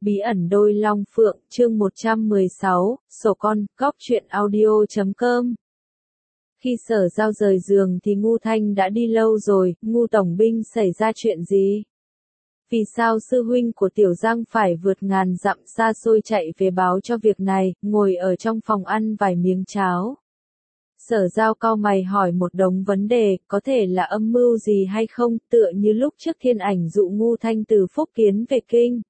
Bí ẩn đôi long phượng, chương 116, sổ con, góc truyện audio.com. Khi Sở Giao rời giường thì Ngu Thanh đã đi lâu rồi. Ngu tổng binh, xảy ra chuyện gì? Vì sao sư huynh của Tiểu Giang phải vượt ngàn dặm xa xôi chạy về báo cho việc này, ngồi ở trong phòng ăn vài miếng cháo? Sở Giao cau mày hỏi một đống vấn đề, có thể là âm mưu gì hay không, tựa như lúc trước Thiên Ảnh dụ Ngu Thanh từ Phúc Kiến về kinh.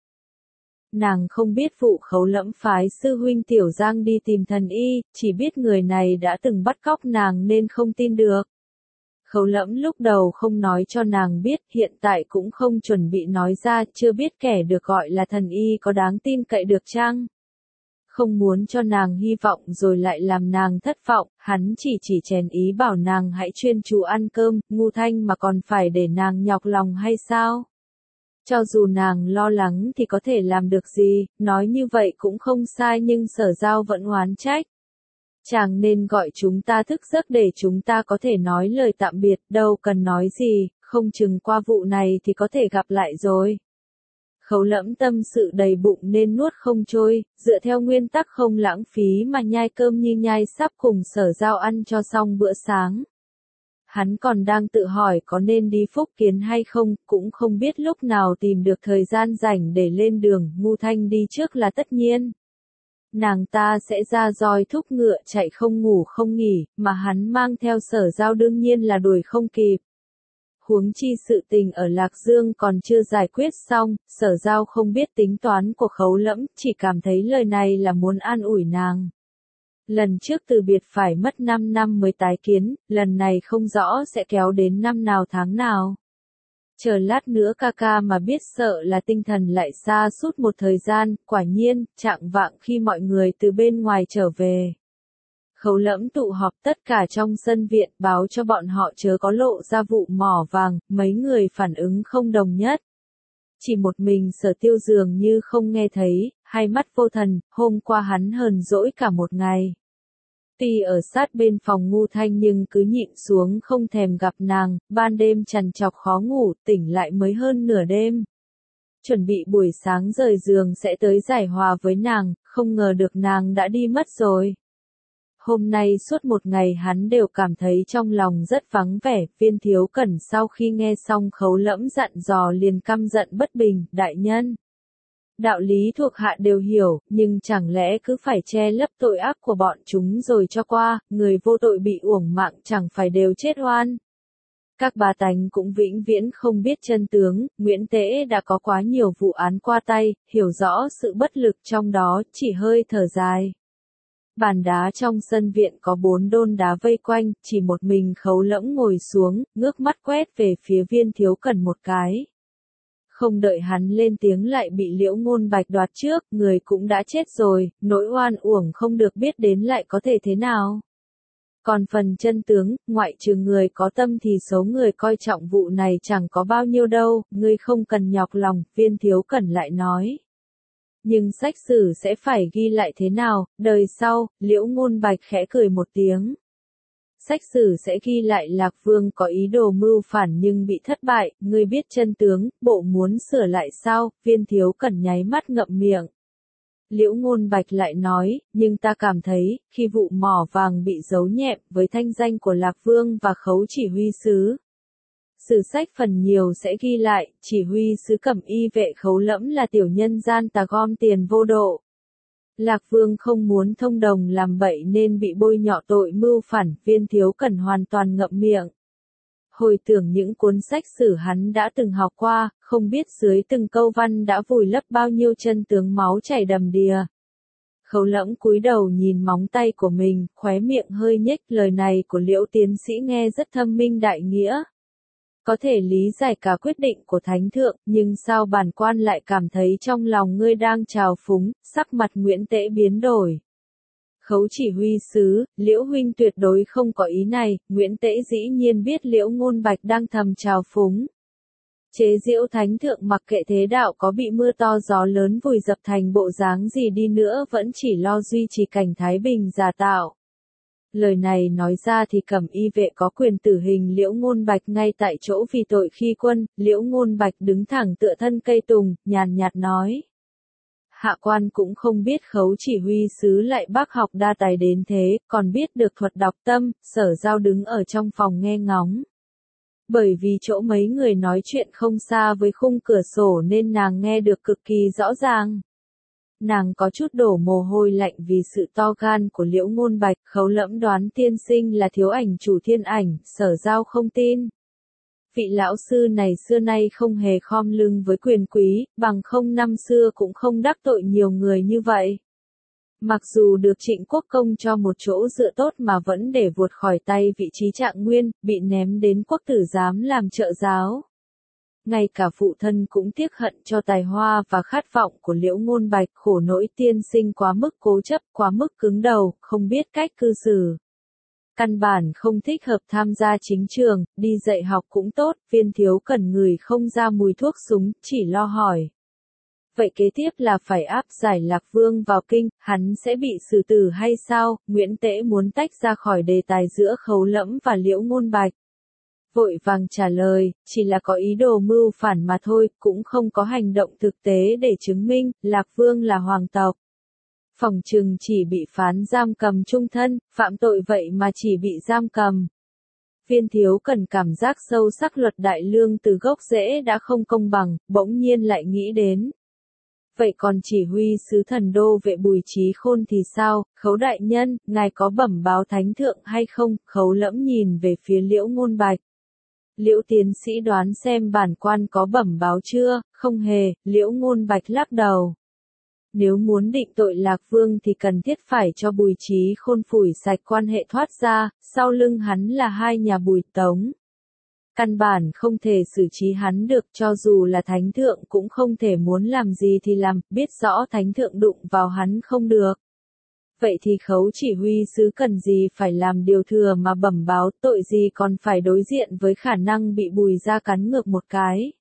Nàng không biết vụ Khấu Lẫm phái sư huynh Tiểu Giang đi tìm thần y, chỉ biết người này đã từng bắt cóc nàng nên không tin được. Khấu Lẫm lúc đầu không nói cho nàng biết, hiện tại cũng không chuẩn bị nói ra, chưa biết kẻ được gọi là thần y có đáng tin cậy được chăng? Không muốn cho nàng hy vọng rồi lại làm nàng thất vọng, hắn chỉ chèn ý bảo nàng hãy chuyên chú ăn cơm, Ngu Thanh mà còn phải để nàng nhọc lòng hay sao? Cho dù nàng lo lắng thì có thể làm được gì, nói như vậy cũng không sai nhưng Sở Giao vẫn oán trách. Chàng nên gọi chúng ta thức giấc để chúng ta có thể nói lời tạm biệt, đâu cần nói gì, không chừng qua vụ này thì có thể gặp lại rồi. Khấu Lẫm tâm sự đầy bụng nên nuốt không trôi, dựa theo nguyên tắc không lãng phí mà nhai cơm như nhai sắp cùng Sở Giao ăn cho xong bữa sáng. Hắn còn đang tự hỏi có nên đi Phúc Kiến hay không, cũng không biết lúc nào tìm được thời gian rảnh để lên đường. Ngu Thanh đi trước là tất nhiên. Nàng ta sẽ ra roi thúc ngựa chạy không ngủ không nghỉ, mà hắn mang theo Sở Giao đương nhiên là đuổi không kịp. Huống chi sự tình ở Lạc Dương còn chưa giải quyết xong, Sở Giao không biết tính toán của Khấu Lẫm, chỉ cảm thấy lời này là muốn an ủi nàng. Lần trước từ biệt phải mất 5 năm mới tái kiến, lần này không rõ sẽ kéo đến năm nào tháng nào. Chờ lát nữa ca ca mà biết sợ là tinh thần lại xa suốt một thời gian, quả nhiên, chạng vạng khi mọi người từ bên ngoài trở về. Khấu Lẫm tụ họp tất cả trong sân viện, báo cho bọn họ chớ có lộ ra vụ mỏ vàng, mấy người phản ứng không đồng nhất. Chỉ một mình Sở Tiêu dường như không nghe thấy, hai mắt vô thần, hôm qua hắn hờn dỗi cả một ngày. Tuy ở sát bên phòng Ngu Thanh nhưng cứ nhịn xuống không thèm gặp nàng, ban đêm trằn trọc khó ngủ, tỉnh lại mới hơn nửa đêm. Chuẩn bị buổi sáng rời giường sẽ tới giải hòa với nàng, không ngờ được nàng đã đi mất rồi. Hôm nay suốt một ngày hắn đều cảm thấy trong lòng rất vắng vẻ. Viên Thiếu Cẩn sau khi nghe xong Khấu Lẫm dặn dò liền căm giận bất bình, đại nhân. Đạo lý thuộc hạ đều hiểu, nhưng chẳng lẽ cứ phải che lấp tội ác của bọn chúng rồi cho qua, người vô tội bị uổng mạng chẳng phải đều chết oan. Các bá tánh cũng vĩnh viễn không biết chân tướng, Nguyễn Tế đã có quá nhiều vụ án qua tay, hiểu rõ sự bất lực trong đó, chỉ hơi thở dài. Bàn đá trong sân viện có 4 đôn đá vây quanh, chỉ một mình Khấu Lẫm ngồi xuống, ngước mắt quét về phía Viên Thiếu Cẩn một cái. Không đợi hắn lên tiếng lại bị Liễu Ngôn Bạch đoạt trước, người cũng đã chết rồi, nỗi oan uổng không được biết đến lại có thể thế nào. Còn phần chân tướng, ngoại trừ người có tâm thì số người coi trọng vụ này chẳng có bao nhiêu đâu, ngươi không cần nhọc lòng, Viên Thiếu Cẩn lại nói. Nhưng sách sử sẽ phải ghi lại thế nào, đời sau, Liễu Ngôn Bạch khẽ cười một tiếng. Sách sử sẽ ghi lại Lạc Vương có ý đồ mưu phản nhưng bị thất bại, ngươi biết chân tướng, bộ muốn sửa lại sao, Viên Thiếu Cẩn nháy mắt ngậm miệng. Liễu Ngôn Bạch lại nói, nhưng ta cảm thấy, khi vụ mỏ vàng bị giấu nhẹm với thanh danh của Lạc Vương và Khấu chỉ huy sứ. Sử sách phần nhiều sẽ ghi lại, chỉ huy sứ Cẩm Y vệ Khấu Lẫm là tiểu nhân gian tà gom tiền vô độ. Lạc Vương không muốn thông đồng làm bậy nên bị bôi nhọ tội mưu phản, Viên Thiếu Cẩn hoàn toàn ngậm miệng. Hồi tưởng những cuốn sách sử hắn đã từng học qua, không biết dưới từng câu văn đã vùi lấp bao nhiêu chân tướng máu chảy đầm đìa. Khấu Lẫm cúi đầu nhìn móng tay của mình, khóe miệng hơi nhếch, lời này của Liễu tiến sĩ nghe rất thâm minh đại nghĩa. Có thể lý giải cả quyết định của Thánh Thượng, nhưng sao bản quan lại cảm thấy trong lòng ngươi đang trào phúng, sắc mặt Nguyễn Tế biến đổi. Khấu chỉ huy sứ, Liễu huynh tuyệt đối không có ý này, Nguyễn Tế dĩ nhiên biết Liễu Ngôn Bạch đang thầm trào phúng. Chế giễu Thánh Thượng mặc kệ thế đạo có bị mưa to gió lớn vùi dập thành bộ dáng gì đi nữa vẫn chỉ lo duy trì cảnh thái bình giả tạo. Lời này nói ra thì Cẩm Y vệ có quyền tử hình Liễu Ngôn Bạch ngay tại chỗ vì tội khi quân, Liễu Ngôn Bạch đứng thẳng tựa thân cây tùng, nhàn nhạt nói. hạ quan cũng không biết Khấu chỉ huy sứ lại bác học đa tài đến thế, còn biết được thuật đọc tâm. Sở Giao đứng ở trong phòng nghe ngóng. Bởi vì chỗ mấy người nói chuyện không xa với khung cửa sổ nên nàng nghe được cực kỳ rõ ràng. Nàng có chút đổ mồ hôi lạnh vì sự to gan của Liễu Ngôn Bạch. Khấu Lẫm đoán tiên sinh là thiếu ảnh chủ thiên ảnh, Sở Giao không tin. Vị lão sư này xưa nay không hề khom lưng với quyền quý, bằng không năm xưa cũng không đắc tội nhiều người như vậy. Mặc dù được Trịnh Quốc Công cho một chỗ dựa tốt mà vẫn để vụt khỏi tay vị trí Trạng Nguyên, bị ném đến quốc tử giám làm trợ giáo. Ngay cả phụ thân cũng tiếc hận cho tài hoa và khát vọng của Liễu Ngôn Bạch, khổ nỗi tiên sinh quá mức cố chấp, quá mức cứng đầu, không biết cách cư xử. Căn bản không thích hợp tham gia chính trường, đi dạy học cũng tốt, Viên Thiếu Cần ngửi không ra mùi thuốc súng, chỉ lo hỏi. Vậy kế tiếp là phải áp giải Lạc Vương vào kinh, hắn sẽ bị xử tử hay sao? Nguyễn Tễ muốn tách ra khỏi đề tài giữa Khấu Lẫm và Liễu Ngôn Bạch. Vội vàng trả lời, chỉ là có ý đồ mưu phản mà thôi, cũng không có hành động thực tế để chứng minh, Lạc Vương là hoàng tộc. Phỏng chừng chỉ bị phán giam cầm chung thân, phạm tội vậy mà chỉ bị giam cầm. Viên Thiếu Cần cảm giác sâu sắc luật đại lương từ gốc rễ đã không công bằng, bỗng nhiên lại nghĩ đến. Vậy còn chỉ huy sứ Thần Đô Vệ Bùi Chí Khôn thì sao? Khấu đại nhân, ngài có bẩm báo thánh thượng hay không? Khấu Lẫm nhìn về phía Liễu Ngôn Bạch. Liễu tiến sĩ đoán xem bản quan có bẩm báo chưa? Không hề. Liễu Ngôn Bạch lắc đầu. Nếu muốn định tội Lạc Vương thì cần thiết phải cho Bùi Chí Khôn phủi sạch quan hệ thoát ra, sau lưng hắn là hai nhà Bùi Tống. Căn bản không thể xử trí hắn được, cho dù là thánh thượng cũng không thể muốn làm gì thì làm, biết rõ thánh thượng đụng vào hắn không được. Vậy thì Khấu chỉ huy sứ cần gì phải làm điều thừa mà bẩm báo, tội gì còn phải đối diện với khả năng bị Bùi gia cắn ngược một cái.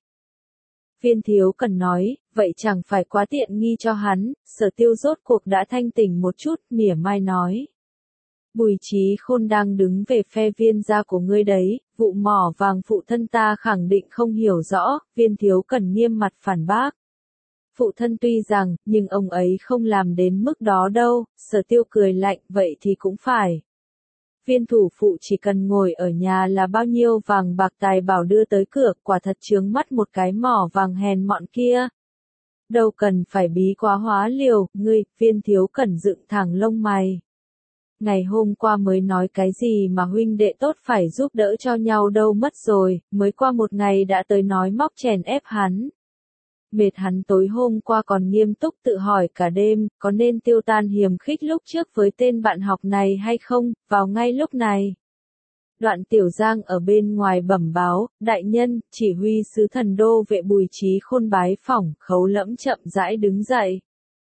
Viên Thiếu Cần nói, vậy chẳng phải quá tiện nghi cho hắn. Sở Tiêu rốt cuộc đã thanh tỉnh một chút, mỉa mai nói. Bùi Chí Khôn đang đứng về phe Viên gia của ngươi đấy, vụ mỏ vàng phụ thân ta khẳng định không hiểu rõ. Viên Thiếu Cần nghiêm mặt phản bác. Phụ thân tuy rằng, nhưng ông ấy không làm đến mức đó đâu. Sở Tiêu cười lạnh, vậy thì cũng phải. Viên thủ phụ chỉ cần ngồi ở nhà là bao nhiêu vàng bạc tài bảo đưa tới cửa, quả thật chướng mắt một cái mỏ vàng hèn mọn kia. Đâu cần phải bí quá hóa liều, ngươi. Viên Thiếu Cần dựng thẳng lông mày. Ngày hôm qua mới nói cái gì mà huynh đệ tốt phải giúp đỡ cho nhau đâu mất rồi, mới qua một ngày đã tới nói móc chèn ép hắn. Mệt hắn tối hôm qua còn nghiêm túc tự hỏi cả đêm, có nên tiêu tan hiềm khích lúc trước với tên bạn học này hay không, vào ngay lúc này. Đoạn Tiểu Giang ở bên ngoài bẩm báo, đại nhân, chỉ huy sứ Thần Đô Vệ Bùi Chí Khôn bái phỏng. Khấu Lẫm chậm rãi đứng dậy.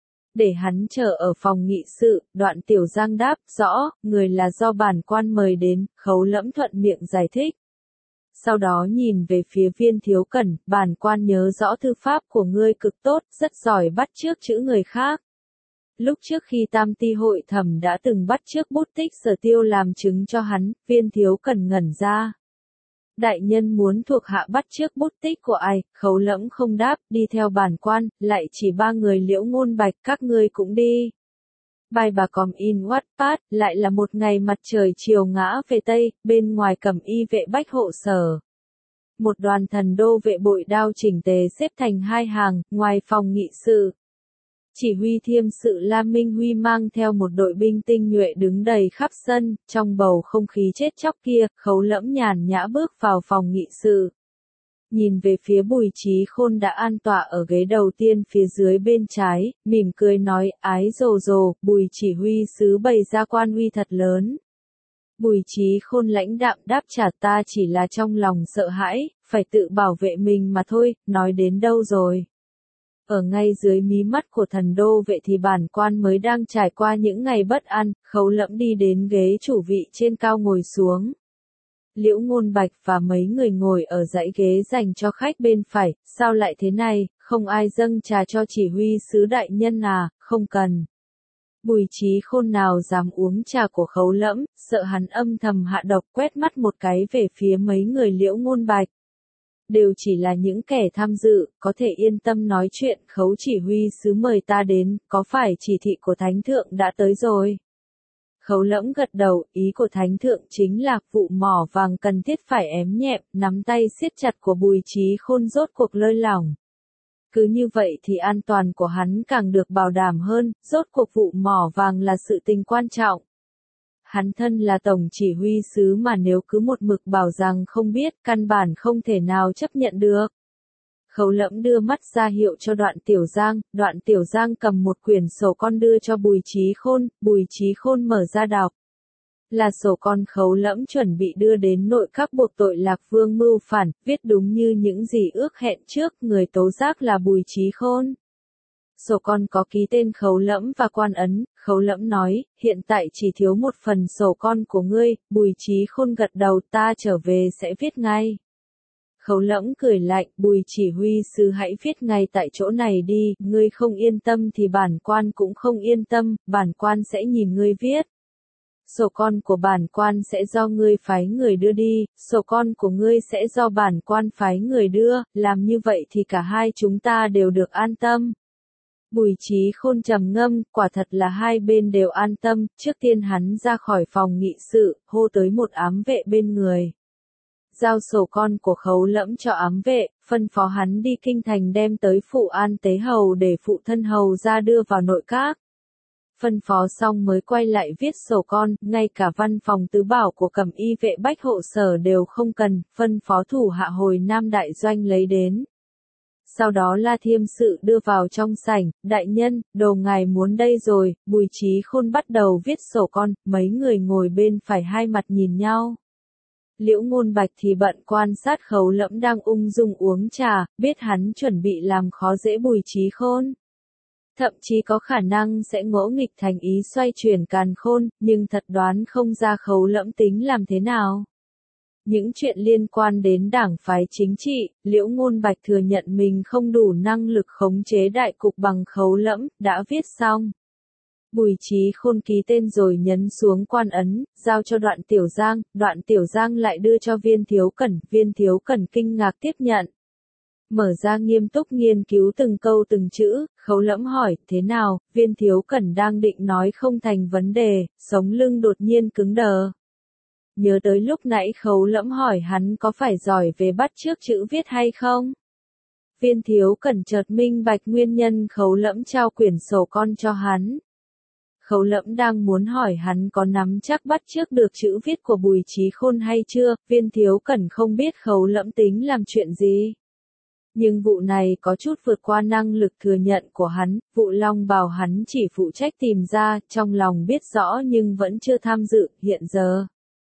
Để hắn chờ ở phòng nghị sự. Đoạn Tiểu Giang đáp, rõ, người là do bản quan mời đến. Khấu Lẫm thuận miệng giải thích. Sau đó nhìn về phía Viên Thiếu Cần, bản quan nhớ rõ thư pháp của ngươi cực tốt, rất giỏi bắt chước chữ người khác. Lúc trước khi Tam Ti hội thẩm đã từng bắt chước bút tích Sở Tiêu làm chứng cho hắn. Viên Thiếu Cần ngẩn ra. Đại nhân muốn thuộc hạ bắt chước bút tích của ai? Khấu Lẫm không đáp, đi theo bản quan, lại chỉ ba người Liễu Ngôn Bạch, các ngươi cũng đi. Bài bà còm in Wattpad, lại là một ngày mặt trời chiều ngã về Tây, bên ngoài Cẩm Y vệ bách hộ sở. Một đoàn thần đô vệ bội đao chỉnh tề xếp thành hai hàng, ngoài phòng nghị sự. Chỉ huy thiêm sự La Minh Huy mang theo một đội binh tinh nhuệ đứng đầy khắp sân, trong bầu không khí chết chóc kia, Khấu Lẫm nhàn nhã bước vào phòng nghị sự. Nhìn về phía Bùi Chí Khôn đã an tọa ở ghế đầu tiên phía dưới bên trái, mỉm cười nói, ái rồ rồ, Bùi chỉ huy sứ bày ra quan uy thật lớn. Bùi Chí Khôn lãnh đạm đáp trả, ta chỉ là trong lòng sợ hãi, phải tự bảo vệ mình mà thôi, nói đến đâu rồi. Ở ngay dưới mí mắt của Thần Đô Vệ thì bản quan mới đang trải qua những ngày bất an. Khấu Lẫm đi đến ghế chủ vị trên cao ngồi xuống. Liễu Ngôn Bạch và mấy người ngồi ở dãy ghế dành cho khách bên phải. Sao lại thế này, không ai dâng trà cho chỉ huy sứ đại nhân à? Không cần. Bùi Chí Khôn nào dám uống trà của Khấu Lẫm, sợ hắn âm thầm hạ độc, quét mắt một cái về phía mấy người Liễu Ngôn Bạch. đều chỉ là những kẻ tham dự, có thể yên tâm nói chuyện. Khấu chỉ huy sứ mời ta đến, có phải chỉ thị của Thánh Thượng đã tới rồi? Khấu Lẫm gật đầu, ý của Thánh Thượng chính là vụ mỏ vàng cần thiết phải ém nhẹm, nắm tay siết chặt của Bùi Chí Khôn rốt cuộc lơi lỏng. Cứ như vậy thì an toàn của hắn càng được bảo đảm hơn, rốt cuộc vụ mỏ vàng là sự tình quan trọng. Hắn thân là tổng chỉ huy sứ mà nếu cứ một mực bảo rằng không biết, căn bản không thể nào chấp nhận được. Khấu Lẫm đưa mắt ra hiệu cho Đoạn Tiểu Giang cầm một quyển sổ con đưa cho Bùi Chí Khôn mở ra đọc. Là sổ con Khấu Lẫm chuẩn bị đưa đến nội các buộc tội Lạc Vương mưu phản, viết đúng như những gì ước hẹn trước, người tố giác là Bùi Chí Khôn. Sổ con có ký tên Khấu Lẫm và quan ấn. Khấu Lẫm nói, hiện tại chỉ thiếu một phần sổ con của ngươi. Bùi Chí Khôn gật đầu, ta trở về sẽ viết ngay. Khấu Lẫm cười lạnh, Bùi chỉ huy sứ hãy viết ngay tại chỗ này đi, ngươi không yên tâm thì bản quan cũng không yên tâm, bản quan sẽ nhìn ngươi viết. Sổ con của bản quan sẽ do ngươi phái người đưa đi, sổ con của ngươi sẽ do bản quan phái người đưa, làm như vậy thì cả hai chúng ta đều được an tâm. Bùi Chí Khôn trầm ngâm, quả thật là hai bên đều an tâm. Trước tiên hắn ra khỏi phòng nghị sự, hô tới một ám vệ bên người. Giao sổ con của Khấu Lẫm cho ám vệ, phân phó hắn đi kinh thành đem tới phụ An Tế Hầu để phụ thân hầu ra đưa vào nội các. Phân phó xong mới quay lại viết sổ con, ngay cả văn phòng tứ bảo của Cẩm Y vệ Bách Hộ Sở đều không cần, phân phó thủ hạ hồi Nam Đại Doanh lấy đến. Sau đó La Thiêm Sự đưa vào trong sảnh, đại nhân, đồ ngài muốn đây rồi. Bùi Chí Khôn bắt đầu viết sổ con, mấy người ngồi bên phải hai mặt nhìn nhau. Liễu Ngôn Bạch thì bận quan sát Khấu Lẫm đang ung dung uống trà, biết hắn chuẩn bị làm khó dễ Bùi Chí Khôn. Thậm chí có khả năng sẽ ngỗ nghịch thành ý xoay chuyển càn khôn, nhưng thật đoán không ra Khấu Lẫm tính làm thế nào. Những chuyện liên quan đến đảng phái chính trị, Liễu Ngôn Bạch thừa nhận mình không đủ năng lực khống chế đại cục bằng Khấu Lẫm, đã viết xong. Bùi Chí Khôn ký tên rồi nhấn xuống quan ấn, giao cho Đoạn Tiểu Giang lại đưa cho Viên Thiếu Cẩn kinh ngạc tiếp nhận. Mở ra nghiêm túc nghiên cứu từng câu từng chữ, Khấu Lẫm hỏi, thế nào? Viên Thiếu Cẩn đang định nói không thành vấn đề, sống lưng đột nhiên cứng đờ. Nhớ tới lúc nãy Khấu Lẫm hỏi hắn có phải giỏi về bắt chước chữ viết hay không? Viên Thiếu Cẩn chợt minh bạch nguyên nhân Khấu Lẫm trao quyển sổ con cho hắn. Khấu Lẫm đang muốn hỏi hắn có nắm chắc bắt chước được chữ viết của Bùi Chí Khôn hay chưa, Viên Thiếu Cẩn không biết Khấu Lẫm tính làm chuyện gì. Nhưng vụ này có chút vượt qua năng lực thừa nhận của hắn, vụ Long Bào hắn chỉ phụ trách tìm ra, trong lòng biết rõ nhưng vẫn chưa tham dự, hiện giờ.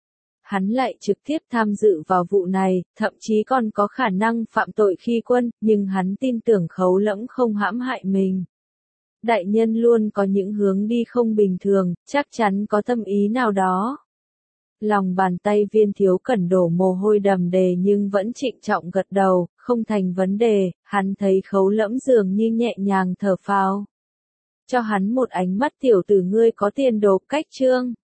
Hắn lại trực tiếp tham dự vào vụ này, thậm chí còn có khả năng phạm tội khi quân, nhưng hắn tin tưởng Khấu Lẫm không hãm hại mình. Đại nhân luôn có những hướng đi không bình thường, chắc chắn có tâm ý nào đó. Lòng bàn tay Viên Thiếu Cẩn đổ mồ hôi đầm đìa nhưng vẫn trịnh trọng gật đầu, không thành vấn đề, hắn thấy Khấu Lẫm dường như nhẹ nhàng thở phào. Cho hắn một ánh mắt tiểu tử ngươi có tiền đồ cách trương.